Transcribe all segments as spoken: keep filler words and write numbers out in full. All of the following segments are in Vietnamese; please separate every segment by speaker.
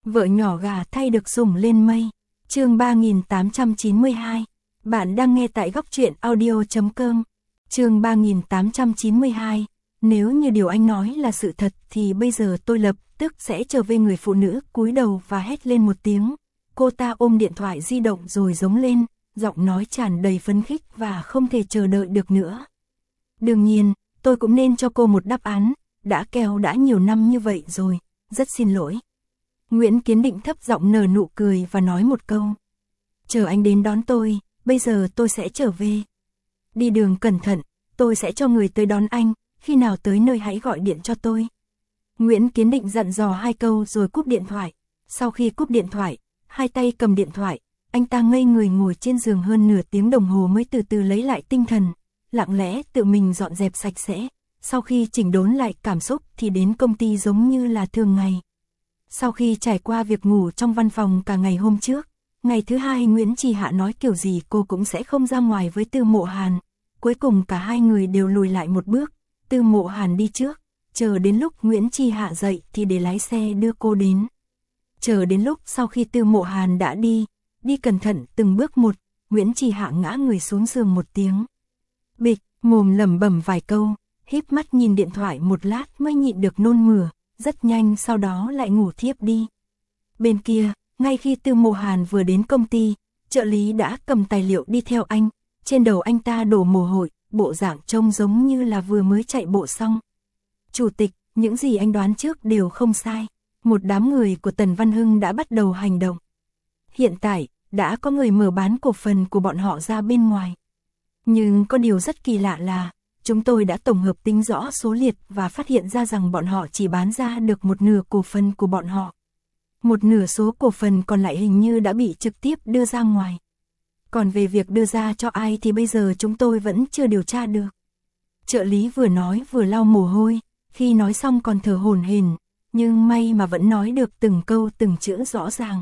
Speaker 1: Vợ nhỏ gà thay được sủng lên mây. Chương ba nghìn tám trăm chín mươi hai. Bạn đang nghe tại góc truyện audio chấm com. Chương ba nghìn tám trăm chín mươi hai. Nếu như điều anh nói là sự thật thì bây giờ tôi lập tức sẽ trở về. Người phụ nữ cúi đầu và hét lên một tiếng. Cô ta ôm điện thoại di động rồi giống lên, giọng nói tràn đầy phấn khích và không thể chờ đợi được nữa. Đương nhiên, tôi cũng nên cho cô một đáp án, đã kèo đã nhiều năm như vậy rồi, rất xin lỗi. Nguyễn Kiến Định thấp giọng nở nụ cười và nói một câu. Chờ anh đến đón tôi, bây giờ tôi sẽ trở về. Đi đường cẩn thận, tôi sẽ cho người tới đón anh, khi nào tới nơi hãy gọi điện cho tôi. Nguyễn Kiến Định dặn dò hai câu rồi cúp điện thoại. Sau khi cúp điện thoại, hai tay cầm điện thoại, anh ta ngây người ngồi trên giường hơn nửa tiếng đồng hồ mới từ từ lấy lại tinh thần, lặng lẽ tự mình dọn dẹp sạch sẽ. Sau khi chỉnh đốn lại cảm xúc thì đến công ty giống như là thường ngày. Sau khi trải qua việc ngủ trong văn phòng cả ngày hôm trước, ngày thứ hai Nguyễn Trì Hạ nói kiểu gì cô cũng sẽ không ra ngoài với Tư Mộ Hàn. Cuối cùng cả hai người đều lùi lại một bước, Tư Mộ Hàn đi trước, chờ đến lúc Nguyễn Trì Hạ dậy thì để lái xe đưa cô đến. Chờ đến lúc sau khi Tư Mộ Hàn đã đi, đi cẩn thận từng bước một, Nguyễn Trì Hạ ngã người xuống giường một tiếng. Bịch, mồm lẩm bẩm vài câu, híp mắt nhìn điện thoại một lát mới nhịn được nôn mửa, rất nhanh sau đó lại ngủ thiếp đi. Bên kia, ngay khi Tư Mộ Hàn vừa đến công ty, trợ lý đã cầm tài liệu đi theo anh, trên đầu anh ta đổ mồ hôi, bộ dạng trông giống như là vừa mới chạy bộ xong. Chủ tịch, những gì anh đoán trước đều không sai, một đám người của Tần Văn Hưng đã bắt đầu hành động. Hiện tại, đã có người mở bán cổ phần của bọn họ ra bên ngoài. Nhưng có điều rất kỳ lạ là, chúng tôi đã tổng hợp tính rõ số liệt và phát hiện ra rằng bọn họ chỉ bán ra được một nửa cổ phần của bọn họ. Một nửa số cổ phần còn lại hình như đã bị trực tiếp đưa ra ngoài. Còn về việc đưa ra cho ai thì bây giờ chúng tôi vẫn chưa điều tra được. Trợ lý vừa nói vừa lau mồ hôi, khi nói xong còn thở hổn hển, nhưng may mà vẫn nói được từng câu từng chữ rõ ràng.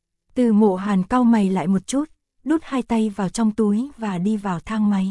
Speaker 1: Từ Mộ Hàn cau mày lại một chút, đút hai tay vào trong túi và đi vào thang máy.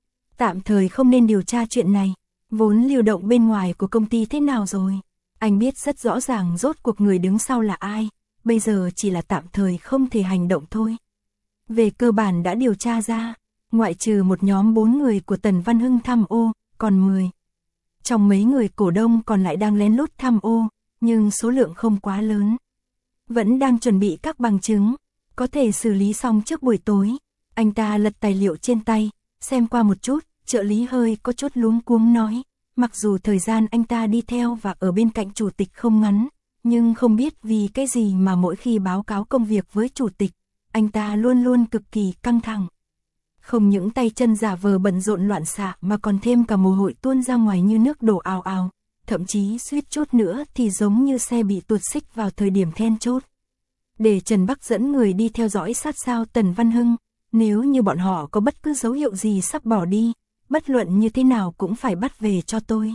Speaker 1: Tạm thời không nên điều tra chuyện này, vốn lưu động bên ngoài của công ty thế nào rồi. Anh biết rất rõ ràng rốt cuộc người đứng sau là ai, bây giờ chỉ là tạm thời không thể hành động thôi. Về cơ bản đã điều tra ra, ngoại trừ một nhóm bốn người của Tần Văn Hưng tham ô, còn mười. Trong mấy người cổ đông còn lại đang lén lút tham ô, nhưng số lượng không quá lớn. Vẫn đang chuẩn bị các bằng chứng, có thể xử lý xong trước buổi tối. Anh ta lật tài liệu trên tay, xem qua một chút, trợ lý hơi có chút luống cuống nói. Mặc dù thời gian anh ta đi theo và ở bên cạnh chủ tịch không ngắn, nhưng không biết vì cái gì mà mỗi khi báo cáo công việc với chủ tịch, anh ta luôn luôn cực kỳ căng thẳng. Không những tay chân giả vờ bận rộn loạn xạ mà còn thêm cả mồ hôi tuôn ra ngoài như nước đổ ào ào, thậm chí suýt chút nữa thì giống như xe bị tuột xích vào thời điểm then chốt. Để Trần Bắc dẫn người đi theo dõi sát sao Tần Văn Hưng, nếu như bọn họ có bất cứ dấu hiệu gì sắp bỏ đi, bất luận như thế nào cũng phải bắt về cho tôi.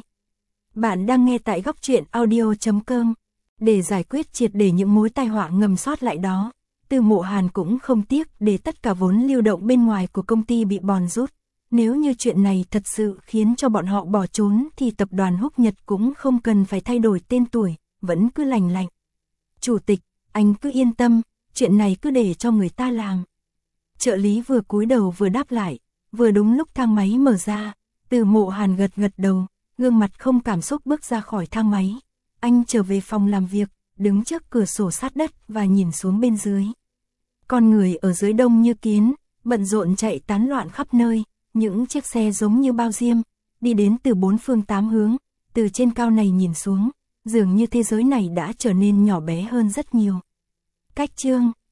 Speaker 1: Bạn đang nghe tại góc truyện audio chấm com. Để giải quyết triệt để những mối tai họa ngầm sót lại đó, Tư Mộ Hàn cũng không tiếc để tất cả vốn lưu động bên ngoài của công ty bị bòn rút. Nếu như chuyện này thật sự khiến cho bọn họ bỏ trốn thì tập đoàn Húc Nhật cũng không cần phải thay đổi tên tuổi, vẫn cứ lành lạnh. Chủ tịch, anh cứ yên tâm, chuyện này cứ để cho người ta làm. Trợ lý vừa cúi đầu vừa đáp lại, vừa đúng lúc thang máy mở ra, Từ Mộ Hàn gật gật đầu, gương mặt không cảm xúc bước ra khỏi thang máy. Anh trở về phòng làm việc, đứng trước cửa sổ sát đất và nhìn xuống bên dưới. Con người ở dưới đông như kiến, bận rộn chạy tán loạn khắp nơi, những chiếc xe giống như bao diêm, đi đến từ bốn phương tám hướng, từ trên cao này nhìn xuống, dường như thế giới này đã trở nên nhỏ bé hơn rất nhiều. Cách chương